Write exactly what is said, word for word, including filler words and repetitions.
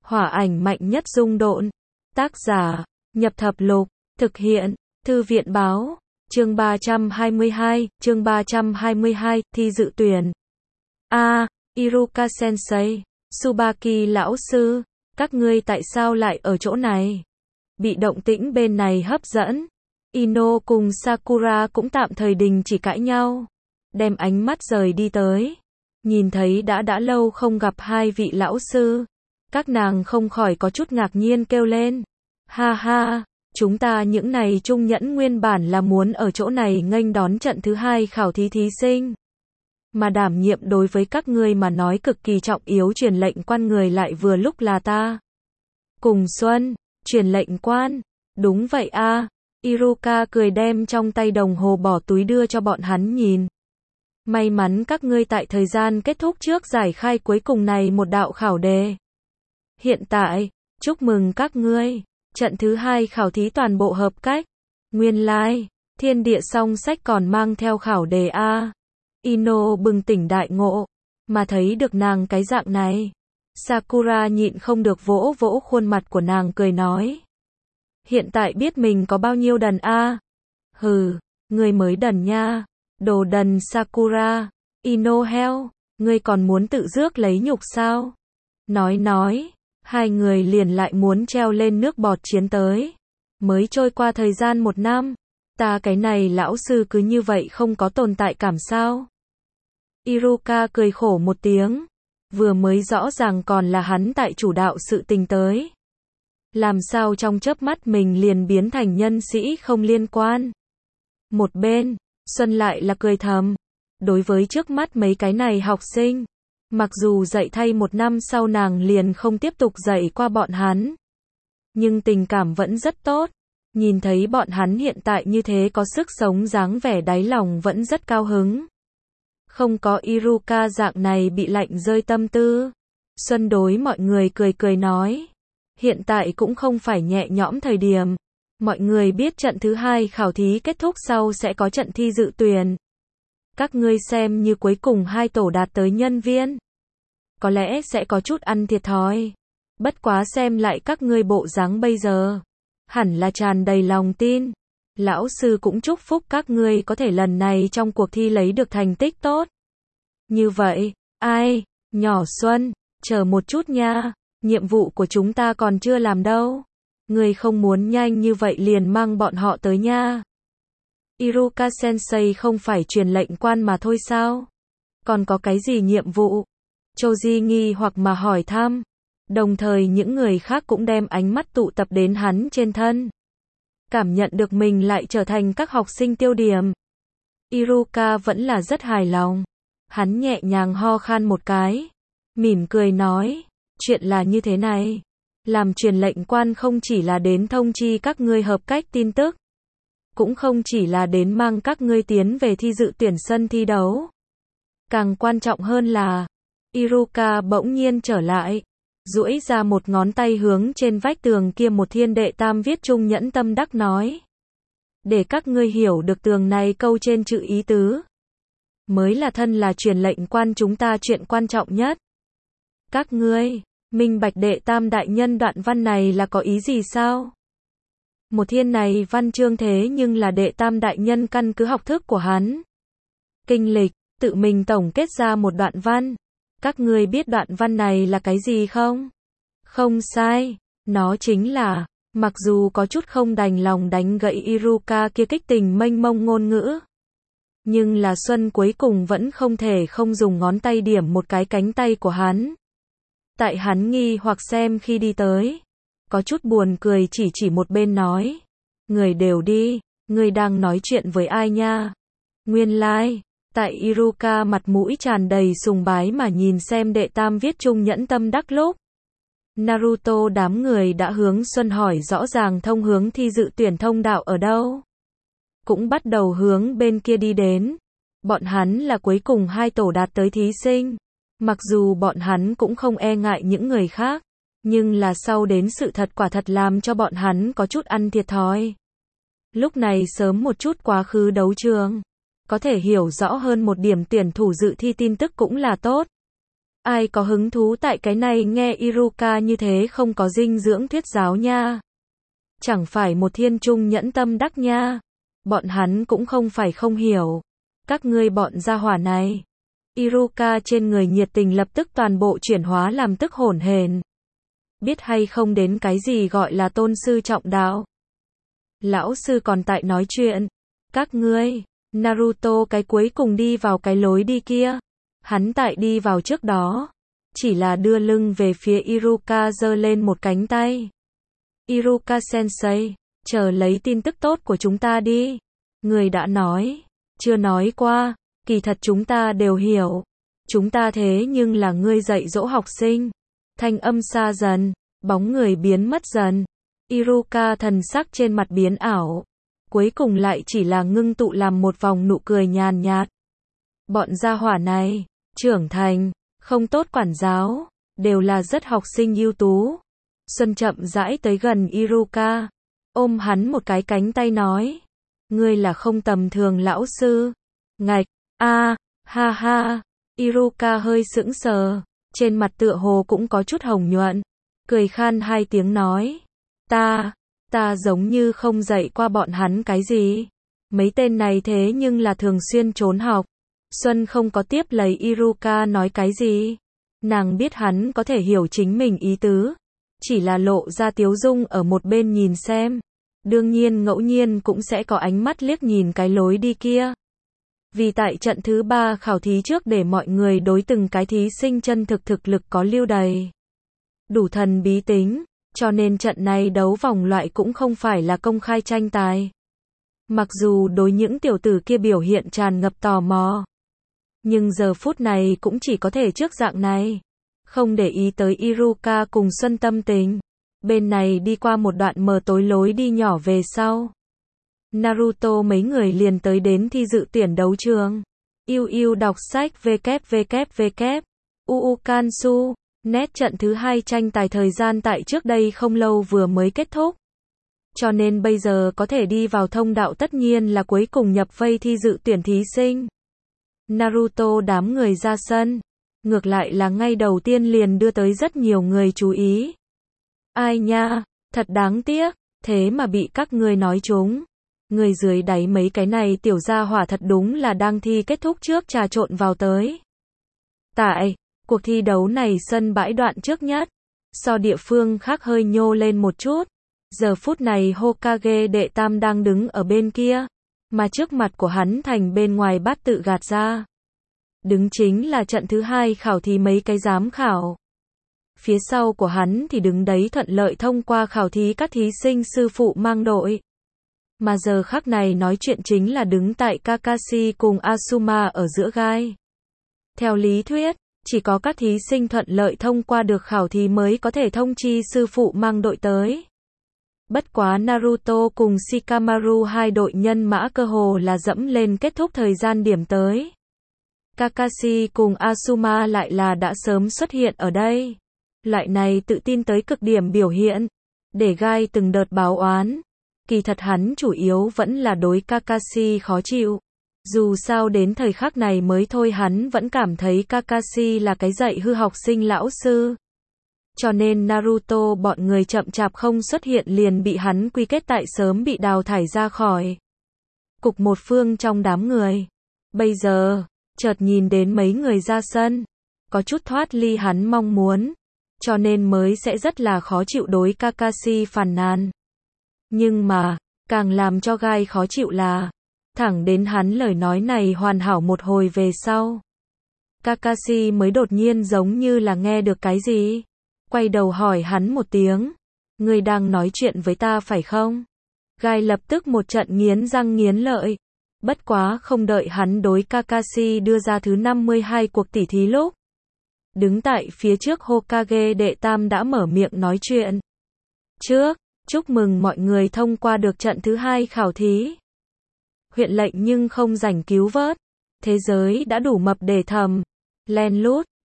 Hỏa ảnh mạnh nhất dung độn. Tác giả, Nhập Thập Lục. Thực hiện, Thư viện báo. Chương ba trăm hai mươi hai, chương ba trăm hai mươi hai, thi dự tuyển. A, à, Iruka Sensei, Tsubaki lão sư, các ngươi tại sao lại ở chỗ này? Bị động tĩnh bên này hấp dẫn. Ino cùng Sakura cũng tạm thời đình chỉ cãi nhau, đem ánh mắt rời đi tới. Nhìn thấy đã đã lâu không gặp hai vị lão sư, các nàng không khỏi có chút ngạc nhiên kêu lên. Ha ha, chúng ta những này trung nhẫn nguyên bản là muốn ở chỗ này nghênh đón trận thứ hai khảo thí thí sinh. Mà đảm nhiệm đối với các ngươi mà nói cực kỳ trọng yếu truyền lệnh quan người lại vừa lúc là ta. Cùng Xuân, truyền lệnh quan. Đúng vậy a. À. Iruka cười đem trong tay đồng hồ bỏ túi đưa cho bọn hắn nhìn. May mắn các ngươi tại thời gian kết thúc trước giải khai cuối cùng này một đạo khảo đề. Hiện tại, chúc mừng các ngươi, trận thứ hai khảo thí toàn bộ hợp cách. Nguyên lai, like, thiên địa song sách còn mang theo khảo đề a. Ino bừng tỉnh đại ngộ, mà thấy được nàng cái dạng này. Sakura nhịn không được vỗ vỗ khuôn mặt của nàng cười nói. Hiện tại biết mình có bao nhiêu đần a? À? Hừ, ngươi mới đần nha. Đồ đần Sakura. Ino heo, ngươi còn muốn tự rước lấy nhục sao? Nói nói, hai người liền lại muốn treo lên nước bọt chiến tới. Mới trôi qua thời gian một năm, ta cái này lão sư cứ như vậy không có tồn tại cảm sao? Iruka cười khổ một tiếng. Vừa mới rõ ràng còn là hắn tại chủ đạo sự tình tới. Làm sao trong chớp mắt mình liền biến thành nhân sĩ không liên quan. Một bên, Xuân lại là cười thầm. Đối với trước mắt mấy cái này học sinh, mặc dù dạy thay một năm sau nàng liền không tiếp tục dạy qua bọn hắn, nhưng tình cảm vẫn rất tốt. Nhìn thấy bọn hắn hiện tại như thế có sức sống dáng vẻ đáy lòng vẫn rất cao hứng. Không có Iruka dạng này bị lạnh rơi tâm tư. Xuân đối mọi người cười cười nói. Hiện tại cũng không phải nhẹ nhõm thời điểm. Mọi người biết trận thứ hai khảo thí kết thúc sau sẽ có trận thi dự tuyển. Các ngươi xem như cuối cùng hai tổ đạt tới nhân viên. Có lẽ sẽ có chút ăn thiệt thòi. Bất quá xem lại các ngươi bộ dáng bây giờ. Hẳn là tràn đầy lòng tin. Lão sư cũng chúc phúc các ngươi có thể lần này trong cuộc thi lấy được thành tích tốt. Như vậy, ai, nhỏ Xuân, chờ một chút nha, nhiệm vụ của chúng ta còn chưa làm đâu. Ngươi không muốn nhanh như vậy liền mang bọn họ tới nha. Iruka Sensei không phải truyền lệnh quan mà thôi sao? Còn có cái gì nhiệm vụ? Choji nghi hoặc mà hỏi thăm. Đồng thời những người khác cũng đem ánh mắt tụ tập đến hắn trên thân. Cảm nhận được mình lại trở thành các học sinh tiêu điểm. Iruka vẫn là rất hài lòng. Hắn nhẹ nhàng ho khan một cái. Mỉm cười nói. Chuyện là như thế này. Làm truyền lệnh quan không chỉ là đến thông chi các ngươi hợp cách tin tức. Cũng không chỉ là đến mang các ngươi tiến về thi dự tuyển sân thi đấu. Càng quan trọng hơn là. Iruka bỗng nhiên trở lại. Duỗi ra một ngón tay hướng trên vách tường kia một thiên đệ tam viết trung nhẫn tâm đắc nói. Để các ngươi hiểu được tường này câu trên chữ ý tứ. Mới là thân là truyền lệnh quan chúng ta chuyện quan trọng nhất. Các ngươi, minh bạch đệ tam đại nhân đoạn văn này là có ý gì sao? Một thiên này văn chương thế nhưng là đệ tam đại nhân căn cứ học thức của hắn. Kinh lịch, tự mình tổng kết ra một đoạn văn. Các ngươi biết đoạn văn này là cái gì không? Không sai, nó chính là, mặc dù có chút không đành lòng đánh gãy Iruka kia kích tình mênh mông ngôn ngữ. Nhưng là Xuân cuối cùng vẫn không thể không dùng ngón tay điểm một cái cánh tay của hắn. Tại hắn nghi hoặc xem khi đi tới. Có chút buồn cười chỉ chỉ một bên nói. Người đều đi, người đang nói chuyện với ai nha? Nguyên lai. Like. Tại Iruka mặt mũi tràn đầy sùng bái mà nhìn xem đệ tam viết trung nhẫn tâm đắc lúc. Naruto đám người đã hướng Xuân hỏi rõ ràng thông hướng thi dự tuyển thông đạo ở đâu. Cũng bắt đầu hướng bên kia đi đến. Bọn hắn là cuối cùng hai tổ đạt tới thí sinh. Mặc dù bọn hắn cũng không e ngại những người khác. Nhưng là sau đến sự thật quả thật làm cho bọn hắn có chút ăn thiệt thòi. Lúc này sớm một chút quá khứ đấu trường. Có thể hiểu rõ hơn một điểm tuyển thủ dự thi tin tức cũng là tốt. Ai có hứng thú tại cái này nghe Iruka như thế không có dinh dưỡng thuyết giáo nha. Chẳng phải một thiên trung nhẫn tâm đắc nha. Bọn hắn cũng không phải không hiểu. Các ngươi bọn gia hỏa này. Iruka trên người nhiệt tình lập tức toàn bộ chuyển hóa làm tức hổn hển. Biết hay không đến cái gì gọi là tôn sư trọng đạo. Lão sư còn tại nói chuyện. Các ngươi, Naruto cái cuối cùng đi vào cái lối đi kia. Hắn tại đi vào trước đó. Chỉ là đưa lưng về phía Iruka giơ lên một cánh tay. Iruka sensei, chờ lấy tin tức tốt của chúng ta đi. Người đã nói, chưa nói qua, kỳ thật chúng ta đều hiểu. Chúng ta thế nhưng là ngươi dạy dỗ học sinh. Thanh âm xa dần, bóng người biến mất dần. Iruka thần sắc trên mặt biến ảo. Cuối cùng lại chỉ là ngưng tụ làm một vòng nụ cười nhàn nhạt. Bọn gia hỏa này, trưởng thành, không tốt quản giáo, đều là rất học sinh ưu tú. Xuân chậm rãi tới gần Iruka, ôm hắn một cái cánh tay nói. Ngươi là không tầm thường lão sư. Ngạch, a, ha ha. Iruka hơi sững sờ, trên mặt tựa hồ cũng có chút hồng nhuận. Cười khan hai tiếng nói. Ta, ta giống như không dạy qua bọn hắn cái gì. Mấy tên này thế nhưng là thường xuyên trốn học. Xuân không có tiếp lấy Iruka nói cái gì. Nàng biết hắn có thể hiểu chính mình ý tứ. Chỉ là lộ ra tiếu dung ở một bên nhìn xem. Đương nhiên ngẫu nhiên cũng sẽ có ánh mắt liếc nhìn cái lối đi kia. Vì tại trận thứ ba khảo thí trước để mọi người đối từng cái thí sinh chân thực thực lực có lưu đầy. Đủ thần bí tính, cho nên trận này đấu vòng loại cũng không phải là công khai tranh tài. Mặc dù đối những tiểu tử kia biểu hiện tràn ngập tò mò. Nhưng giờ phút này cũng chỉ có thể trước dạng này. Không để ý tới Iruka cùng Xuân tâm tình. Bên này đi qua một đoạn mờ tối lối đi nhỏ về sau. Naruto mấy người liền tới đến thi dự tuyển đấu trường. Yêu yêu đọc sách www. Uu Kansu. Nét trận thứ hai tranh tài thời gian tại trước đây không lâu vừa mới kết thúc. Cho nên bây giờ có thể đi vào thông đạo tất nhiên là cuối cùng nhập vây thi dự tuyển thí sinh. Naruto đám người ra sân. Ngược lại là ngay đầu tiên liền đưa tới rất nhiều người chú ý. Ai nha, thật đáng tiếc, thế mà bị các ngươi nói trúng. Người dưới đáy mấy cái này tiểu gia hỏa thật đúng là đang thi kết thúc trước trà trộn vào tới. Tại, cuộc thi đấu này sân bãi đoạn trước nhất, so địa phương khác hơi nhô lên một chút. Giờ phút này Hokage đệ tam đang đứng ở bên kia, mà trước mặt của hắn thành bên ngoài bát tự gạt ra. Đứng chính là trận thứ hai khảo thí mấy cái giám khảo. Phía sau của hắn thì đứng đấy thuận lợi thông qua khảo thí các thí sinh sư phụ mang đội. Mà giờ khắc này nói chuyện chính là đứng tại Kakashi cùng Asuma ở giữa gai. Theo lý thuyết, chỉ có các thí sinh thuận lợi thông qua được khảo thí mới có thể thông chi sư phụ mang đội tới. Bất quá Naruto cùng Shikamaru hai đội nhân mã cơ hồ là dẫm lên kết thúc thời gian điểm tới. Kakashi cùng Asuma lại là đã sớm xuất hiện ở đây. Loại này tự tin tới cực điểm biểu hiện. Để gai từng đợt báo oán. Kỳ thật hắn chủ yếu vẫn là đối Kakashi khó chịu. Dù sao đến thời khắc này mới thôi hắn vẫn cảm thấy Kakashi là cái dạy hư học sinh lão sư. Cho nên Naruto bọn người chậm chạp không xuất hiện liền bị hắn quy kết tại sớm bị đào thải ra khỏi cục một phương trong đám người. Bây giờ, chợt nhìn đến mấy người ra sân, có chút thoát ly hắn mong muốn, cho nên mới sẽ rất là khó chịu đối Kakashi phàn nàn. Nhưng mà, càng làm cho gai khó chịu là, thẳng đến hắn lời nói này hoàn hảo một hồi về sau. Kakashi mới đột nhiên giống như là nghe được cái gì. Quay đầu hỏi hắn một tiếng. Ngươi đang nói chuyện với ta phải không? Gai lập tức một trận nghiến răng nghiến lợi. Bất quá không đợi hắn đối Kakashi đưa ra thứ năm mươi hai cuộc tỉ thí lúc. Đứng tại phía trước Hokage đệ tam đã mở miệng nói chuyện. Trước, chúc mừng mọi người thông qua được trận thứ hai khảo thí. Huyện lệnh nhưng không rảnh cứu vớt. Thế giới đã đủ mập để thầm. Len lút,